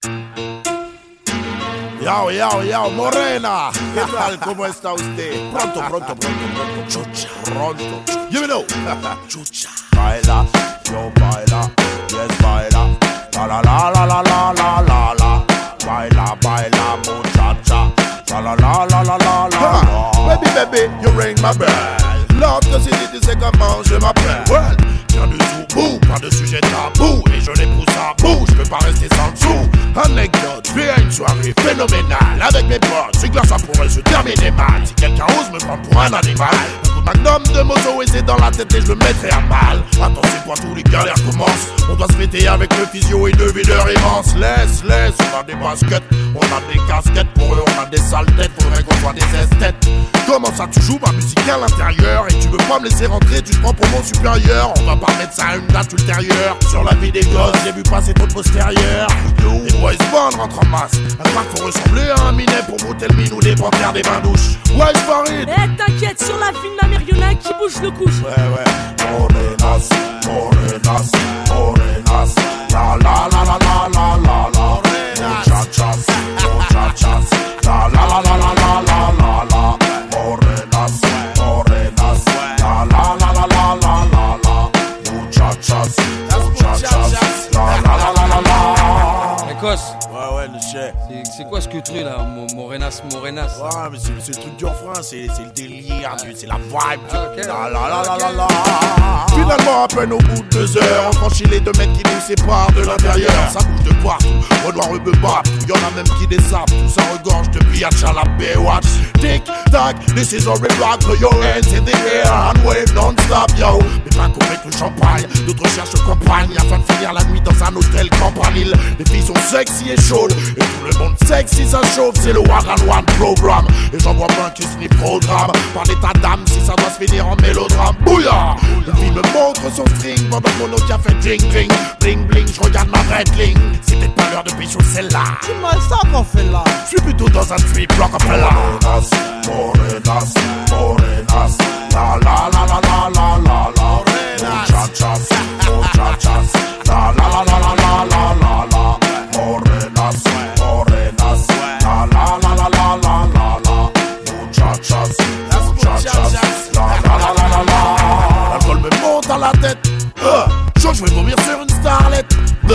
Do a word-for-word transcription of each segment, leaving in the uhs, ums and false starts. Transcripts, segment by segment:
Yao, yao, yao, Morena. ¿Qué tal? ¿Cómo está usted? Pronto, pronto, pronto, pronto. Chucha, pronto. Give me no. Chucha. Baila, yo baila, yes baila. La la la la la la la la la. Baila, baila, muchacha. La la la la la la la. Baby, baby, you ring my bell. L'autre que c'est dit, tu sais comment je m'appelle. Well, tiens du tout, bout, pas de sujet tabou. Et je l'épouse à bout, je peux pas rester sans dessous. Anecdote, je vais à une soirée phénoménale. Avec mes potes, c'est clair, ça pourrait se terminer mal. Si quelqu'un ose me prendre pour un animal, un coup de magnum de mozo et c'est dans la tête et je le mettrai à mal. Attends, c'est quoi, tous les galères commencent. On doit se fêter avec le physio et le videur immense. Laisse, laisse, on a des baskets, on a des casquettes. Pour eux, on a des sales têtes, faudrait qu'on soit des esthètes. Comment ça, tu joues ma musique à l'intérieur et tu veux pas me laisser rentrer, tu te prends pour mon supérieur. On va pas mettre ça à une date ultérieure. Sur la vie des gosses, j'ai vu passer trop de postérieurs. Les boys band rentrent en masse. Un crack faut ressembler à un minet pour brouter le minou des panthères des bains douches. Ouais, Farid. Eh, t'inquiète, sur la ville, la marionnette qui bouge le couche. Ouais, ouais. Morenas, morenas, morenas. La la la la la la la la. Muchachas, muchachas. La la la la la la la la la. Morenas, morenas. La la la la la la la la. Muchachas, muchachas. La la la la la la. Écosse. Ouais, ouais, le chef. C'est quoi ce que truc là, Morenas, Morenas? Ouais, mais c'est le truc du refrain, c'est le délire, c'est la vibe. Ah, okay. La la la la la la. Finalement, à peine au bout de deux heures, on franchit les deux mètres qui nous séparent de l'intérieur. Ça bouge de partout, Renoir rebeba. Y'en a même qui désapent, tout ça regorge de pillage à la Baywatch. Tic tac, this is a real rock, throw your hands in the air and wave non-stop, yo. Mais pas qu'au avec le champagne, d'autres cherchent campagne afin de finir la nuit dans un hôtel campanile. Les filles sont sexy et chaudes, et tout le monde sexy ça chauffe, c'est le one on one program. Et j'en vois pas qui se ni programme par l'état d'âme si ça doit se finir en mélodrame. Bouillard! Le film me montre son string pendant que mon autre a fait ding ding. Bling bling, je regarde ma red ling. C'est peut-être pas l'heure de pécho celle-là. C'est mal ça qu'on fait là. Je suis plutôt dans un trip block après là. Morenas, morenas, morenas. La la la la la la la la. Muchachas, muchachas. La la la la la la la la la. Morenas, morenas. La la la la la la la la. Muchachas, muchachas. La la la la la la. L'alcool me monte à la tête. Uh, je crois que je vais vomir sur une starlette.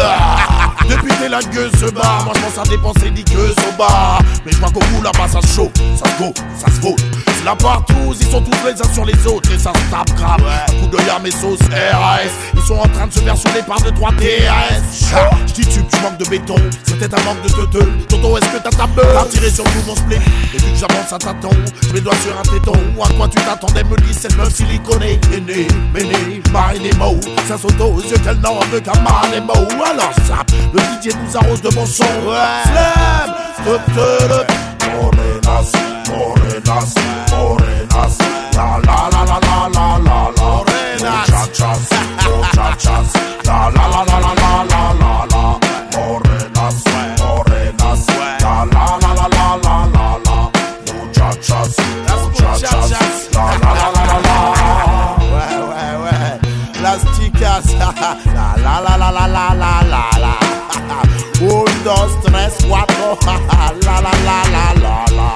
Uh, depuis t'es la gueule se bat. Moi je pense à dépenser dix queues au bar. Mais je vois qu'au bout là-bas ça se chauffe, ça se go, ça se vaut. C'est là partout, ils sont tous les uns sur les autres. Et ça se tape grave. Un coup d'œil à mes sauces R A S. Ils sont en train de se faire saouler par deux trois T A S. Je dis tu, tu manques de béton. C'est peut-être un manque de teuteux. Tonton, est-ce que t'as ta peur? T'as tiré sur tout mon split. Et vu que j'avance à tâtons, je mets le doigt sur un téton. À quoi tu t'attendais, me dis cette meuf siliconée. Méné, méné, marine et mots. Ça saute aux yeux qu'elle n'en veut qu'à marine et mots. Alors zap, le D J nous arrose de bon son. Slam, stop, stop. Morenas, morenas, morenas. La la la la la la la la. Muchachas, muchachas. La la la la la la la la la. Morenas, morenas. La la la la la la la la. Muchachas, muchachas. La la la la la la. Ouais, ouais, ouais. Las chicas. La la la la la la la la la. Un, dos, tres, cuatro. La la la la la la.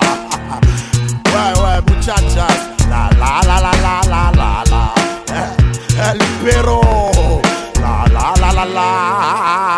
Ouais, ouais, muchachas. La la la la la la la la. El perro. La la la la la.